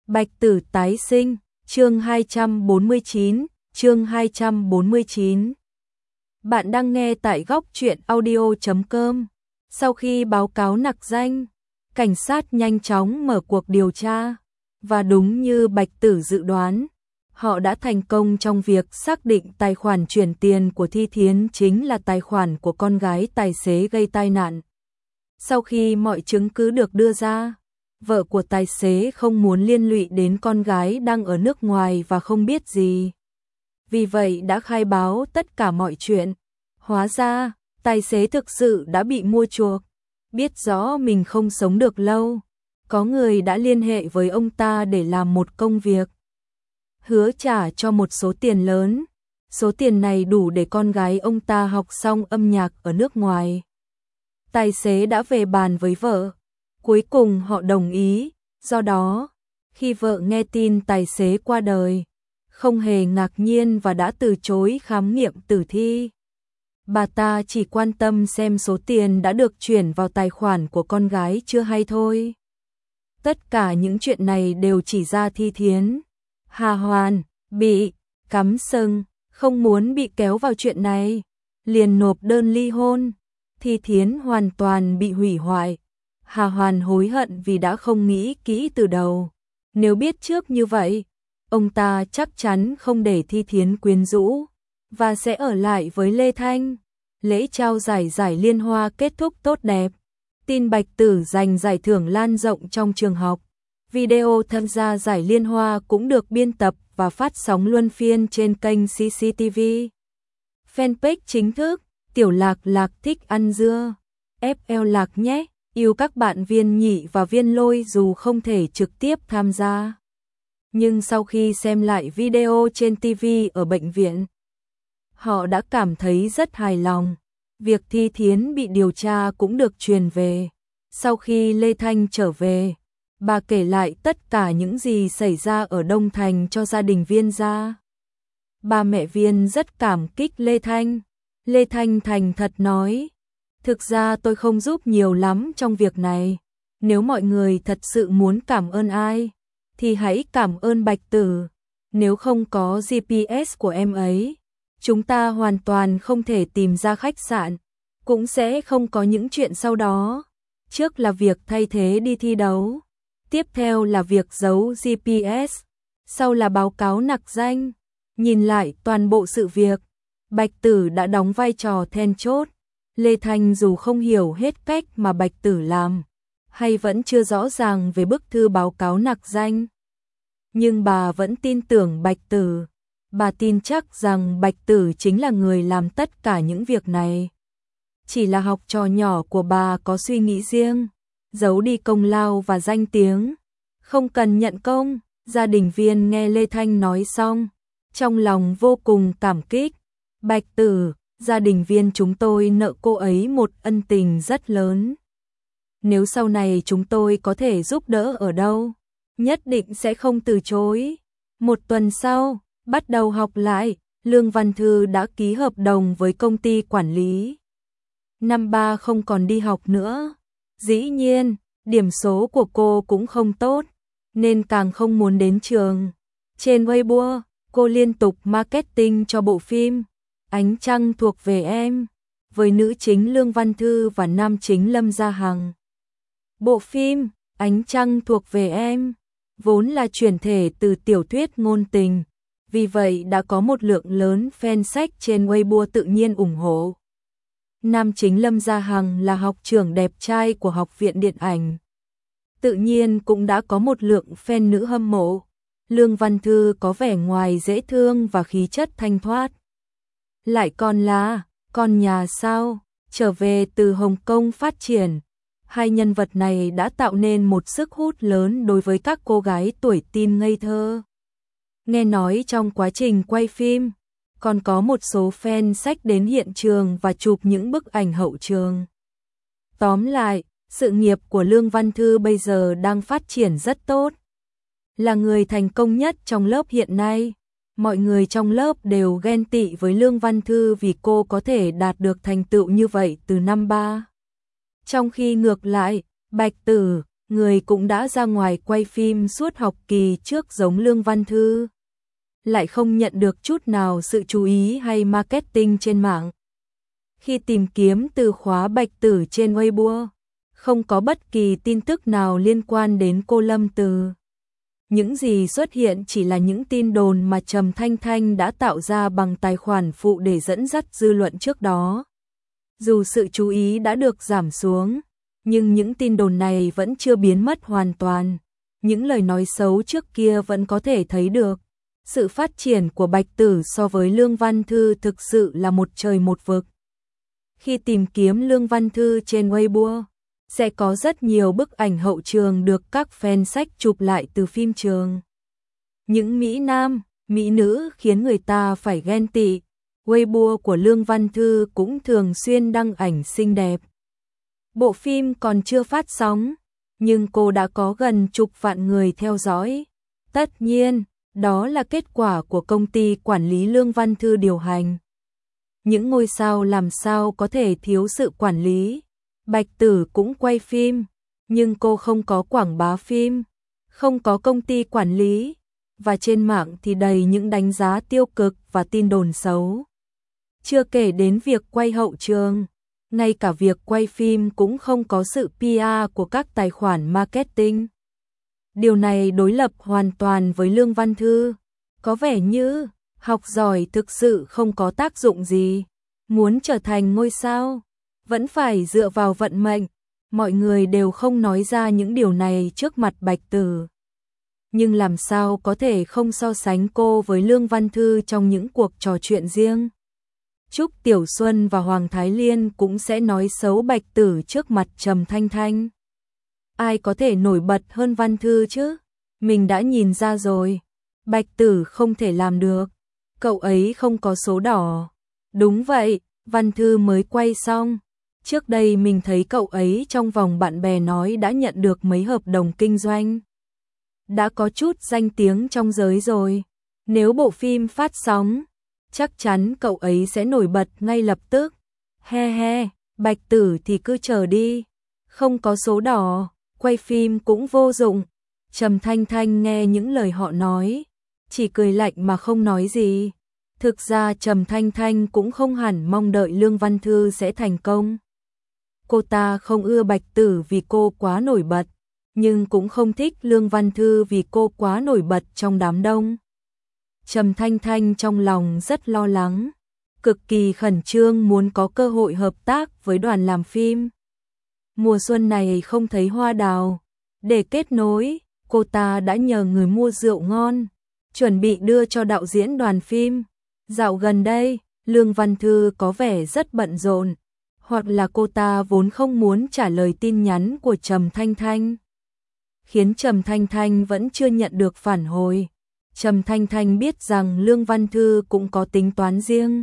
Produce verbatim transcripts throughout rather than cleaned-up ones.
Bạch Tử tái sinh, chương hai trăm bốn mươi chín, chương hai trăm bốn mươi chín. Bạn đang nghe tại góc truyện audio chấm com. Sau khi báo cáo nặc danh, cảnh sát nhanh chóng mở cuộc điều tra, và đúng như Bạch Tử dự đoán, họ đã thành công trong việc xác định tài khoản chuyển tiền của Thi Thiến chính là tài khoản của con gái tài xế gây tai nạn. Sau khi mọi chứng cứ được đưa ra, vợ của tài xế không muốn liên lụy đến con gái đang ở nước ngoài và không biết gì. Vì vậy đã khai báo tất cả mọi chuyện. Hóa ra, tài xế thực sự đã bị mua chuộc. Biết rõ mình không sống được lâu, có người đã liên hệ với ông ta để làm một công việc. Hứa trả cho một số tiền lớn. Số tiền này đủ để con gái ông ta học xong âm nhạc ở nước ngoài. Tài xế đã về bàn với vợ. Cuối cùng họ đồng ý, do đó, khi vợ nghe tin tài xế qua đời, không hề ngạc nhiên và đã từ chối khám nghiệm tử thi. Bà ta chỉ quan tâm xem số tiền đã được chuyển vào tài khoản của con gái chưa hay thôi. Tất cả những chuyện này đều chỉ ra Thi Thiến. Hà Hoàn, bị cắm sừng, không muốn bị kéo vào chuyện này, liền nộp đơn ly hôn. Thi Thiến hoàn toàn bị hủy hoại. Hà Hoàn hối hận vì đã không nghĩ kỹ từ đầu. Nếu biết trước như vậy, ông ta chắc chắn không để Thi Thiến quyến rũ, và sẽ ở lại với Lê Thanh. Lễ trao giải giải liên hoa kết thúc tốt đẹp. Tin Bạch Tử giành giải thưởng lan rộng trong trường học. Video tham gia giải liên hoa cũng được biên tập và phát sóng luân phiên trên kênh xê xê tê vê. Fanpage chính thức, Tiểu Lạc Lạc thích ăn dưa. ép lờ Lạc nhé. Yêu các bạn Viên Nhị và Viên Lôi dù không thể trực tiếp tham gia. Nhưng sau khi xem lại video trên ti vi ở bệnh viện, họ đã cảm thấy rất hài lòng. Việc Thi Thiến bị điều tra cũng được truyền về. Sau khi Lê Thanh trở về, bà kể lại tất cả những gì xảy ra ở Đông Thành cho gia đình Viên gia. Ba mẹ Viên rất cảm kích Lê Thanh. Lê Thanh thành thật nói, thực ra tôi không giúp nhiều lắm trong việc này. Nếu mọi người thật sự muốn cảm ơn ai, thì hãy cảm ơn Bạch Tử. Nếu không có giê pê ét của em ấy, chúng ta hoàn toàn không thể tìm ra khách sạn, cũng sẽ không có những chuyện sau đó. Trước là việc thay thế đi thi đấu, tiếp theo là việc giấu giê pê ét, sau là báo cáo nặc danh. Nhìn lại toàn bộ sự việc, Bạch Tử đã đóng vai trò then chốt. Lê Thanh dù không hiểu hết cách mà Bạch Tử làm, hay vẫn chưa rõ ràng về bức thư báo cáo nặc danh, nhưng bà vẫn tin tưởng Bạch Tử. Bà tin chắc rằng Bạch Tử chính là người làm tất cả những việc này. Chỉ là học trò nhỏ của bà có suy nghĩ riêng, giấu đi công lao và danh tiếng, không cần nhận công. Gia đình Viên nghe Lê Thanh nói xong, trong lòng vô cùng cảm kích. Bạch Tử, gia đình Viên chúng tôi nợ cô ấy một ân tình rất lớn. Nếu sau này chúng tôi có thể giúp đỡ ở đâu, nhất định sẽ không từ chối. Một tuần sau, bắt đầu học lại, Lương Văn Thư đã ký hợp đồng với công ty quản lý. Năm ba không còn đi học nữa. Dĩ nhiên, điểm số của cô cũng không tốt, nên càng không muốn đến trường. Trên Weibo, cô liên tục marketing cho bộ phim Ánh Trăng thuộc về em, với nữ chính Lương Văn Thư và nam chính Lâm Gia Hằng. Bộ phim Ánh Trăng thuộc về em vốn là chuyển thể từ tiểu thuyết ngôn tình, vì vậy đã có một lượng lớn fan sách trên Weibo tự nhiên ủng hộ. Nam chính Lâm Gia Hằng là học trưởng đẹp trai của Học viện Điện ảnh, tự nhiên cũng đã có một lượng fan nữ hâm mộ. Lương Văn Thư có vẻ ngoài dễ thương và khí chất thanh thoát. Lại còn là con nhà sao, trở về từ Hồng Kông phát triển. Hai nhân vật này đã tạo nên một sức hút lớn đối với các cô gái tuổi teen ngây thơ. Nghe nói trong quá trình quay phim, còn có một số fan sách đến hiện trường và chụp những bức ảnh hậu trường. Tóm lại, sự nghiệp của Lương Văn Thư bây giờ đang phát triển rất tốt. Là người thành công nhất trong lớp hiện nay. Mọi người trong lớp đều ghen tị với Lương Văn Thư vì cô có thể đạt được thành tựu như vậy từ năm ba. Trong khi ngược lại, Bạch Tử, người cũng đã ra ngoài quay phim suốt học kỳ trước giống Lương Văn Thư. Lại không nhận được chút nào sự chú ý hay marketing trên mạng. Khi tìm kiếm từ khóa Bạch Tử trên Weibo, không có bất kỳ tin tức nào liên quan đến cô Lâm Từ. Những gì xuất hiện chỉ là những tin đồn mà Trầm Thanh Thanh đã tạo ra bằng tài khoản phụ để dẫn dắt dư luận trước đó. Dù sự chú ý đã được giảm xuống, nhưng những tin đồn này vẫn chưa biến mất hoàn toàn. Những lời nói xấu trước kia vẫn có thể thấy được. Sự phát triển của Bạch Tử so với Lương Văn Thư thực sự là một trời một vực. Khi tìm kiếm Lương Văn Thư trên Weibo, sẽ có rất nhiều bức ảnh hậu trường được các fan sách chụp lại từ phim trường. Những Mỹ Nam, Mỹ Nữ khiến người ta phải ghen tị. Weibo của Lương Văn Thư cũng thường xuyên đăng ảnh xinh đẹp. Bộ phim còn chưa phát sóng, nhưng cô đã có gần chục vạn người theo dõi. Tất nhiên, đó là kết quả của công ty quản lý Lương Văn Thư điều hành. Những ngôi sao làm sao có thể thiếu sự quản lý. Bạch Tử cũng quay phim, nhưng cô không có quảng bá phim, không có công ty quản lý, và trên mạng thì đầy những đánh giá tiêu cực và tin đồn xấu. Chưa kể đến việc quay hậu trường, ngay cả việc quay phim cũng không có sự pê e của các tài khoản marketing. Điều này đối lập hoàn toàn với Lương Văn Thư. Có vẻ như học giỏi thực sự không có tác dụng gì. Muốn trở thành ngôi sao, vẫn phải dựa vào vận mệnh. Mọi người đều không nói ra những điều này trước mặt Bạch Tử. Nhưng làm sao có thể không so sánh cô với Lương Văn Thư trong những cuộc trò chuyện riêng. Trúc Tiểu Xuân và Hoàng Thái Liên cũng sẽ nói xấu Bạch Tử trước mặt Trầm Thanh Thanh. Ai có thể nổi bật hơn Văn Thư chứ? Mình đã nhìn ra rồi. Bạch Tử không thể làm được. Cậu ấy không có số đỏ. Đúng vậy, Văn Thư mới quay xong. Trước đây mình thấy cậu ấy trong vòng bạn bè nói đã nhận được mấy hợp đồng kinh doanh. Đã có chút danh tiếng trong giới rồi. Nếu bộ phim phát sóng, chắc chắn cậu ấy sẽ nổi bật ngay lập tức. He he, Bạch Tử thì cứ chờ đi. Không có số đỏ, quay phim cũng vô dụng. Trầm Thanh Thanh nghe những lời họ nói, chỉ cười lạnh mà không nói gì. Thực ra Trầm Thanh Thanh cũng không hẳn mong đợi Lương Văn Thư sẽ thành công. Cô ta không ưa Bạch Tử vì cô quá nổi bật, nhưng cũng không thích Lương Văn Thư vì cô quá nổi bật trong đám đông. Trầm Thanh Thanh trong lòng rất lo lắng, cực kỳ khẩn trương muốn có cơ hội hợp tác với đoàn làm phim. Mùa xuân này không thấy hoa đào, để kết nối, cô ta đã nhờ người mua rượu ngon, chuẩn bị đưa cho đạo diễn đoàn phim. Dạo gần đây, Lương Văn Thư có vẻ rất bận rộn, hoặc là cô ta vốn không muốn trả lời tin nhắn của Trầm Thanh Thanh. Khiến Trầm Thanh Thanh vẫn chưa nhận được phản hồi. Trầm Thanh Thanh biết rằng Lương Văn Thư cũng có tính toán riêng.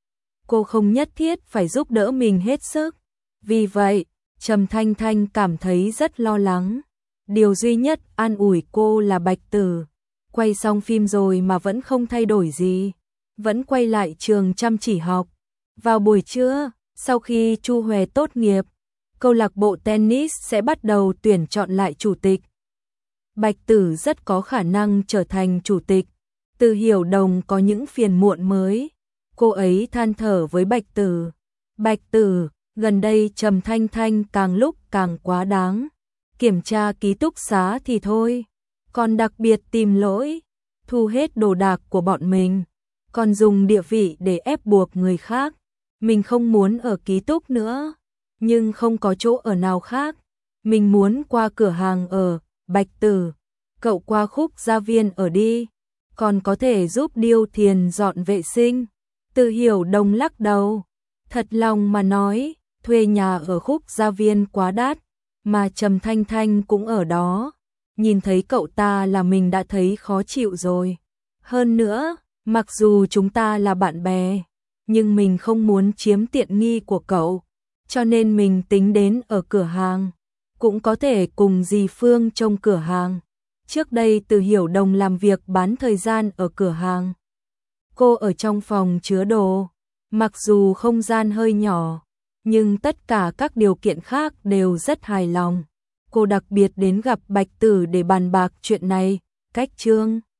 Cô không nhất thiết phải giúp đỡ mình hết sức. Vì vậy, Trầm Thanh Thanh cảm thấy rất lo lắng. Điều duy nhất an ủi cô là Bạch Tử. Quay xong phim rồi mà vẫn không thay đổi gì. Vẫn quay lại trường chăm chỉ học. Vào buổi trưa, sau khi Chu Huệ tốt nghiệp, câu lạc bộ tennis sẽ bắt đầu tuyển chọn lại chủ tịch. Bạch Tử rất có khả năng trở thành chủ tịch. Từ Hiểu Đồng có những phiền muộn mới. Cô ấy than thở với Bạch Tử. Bạch Tử, gần đây Trầm Thanh Thanh càng lúc càng quá đáng. Kiểm tra ký túc xá thì thôi, còn đặc biệt tìm lỗi, thu hết đồ đạc của bọn mình, còn dùng địa vị để ép buộc người khác. Mình không muốn ở ký túc nữa, nhưng không có chỗ ở nào khác. Mình muốn qua cửa hàng ở. Bạch Tử, cậu qua Khúc Gia Viên ở đi, còn có thể giúp Điêu Thiền dọn vệ sinh. Từ Hiểu Đồng lắc đầu, thật lòng mà nói, thuê nhà ở Khúc Gia Viên quá đắt, mà Trầm Thanh Thanh cũng ở đó. Nhìn thấy cậu ta là mình đã thấy khó chịu rồi. Hơn nữa, mặc dù chúng ta là bạn bè, nhưng mình không muốn chiếm tiện nghi của cậu, cho nên mình tính đến ở cửa hàng. Cũng có thể cùng dì Phương trông cửa hàng. Trước đây Từ Hiểu Đồng làm việc bán thời gian ở cửa hàng. Cô ở trong phòng chứa đồ. Mặc dù không gian hơi nhỏ, nhưng tất cả các điều kiện khác đều rất hài lòng. cô đặc biệt đến gặp Bạch Tử để bàn bạc chuyện này, cách Trương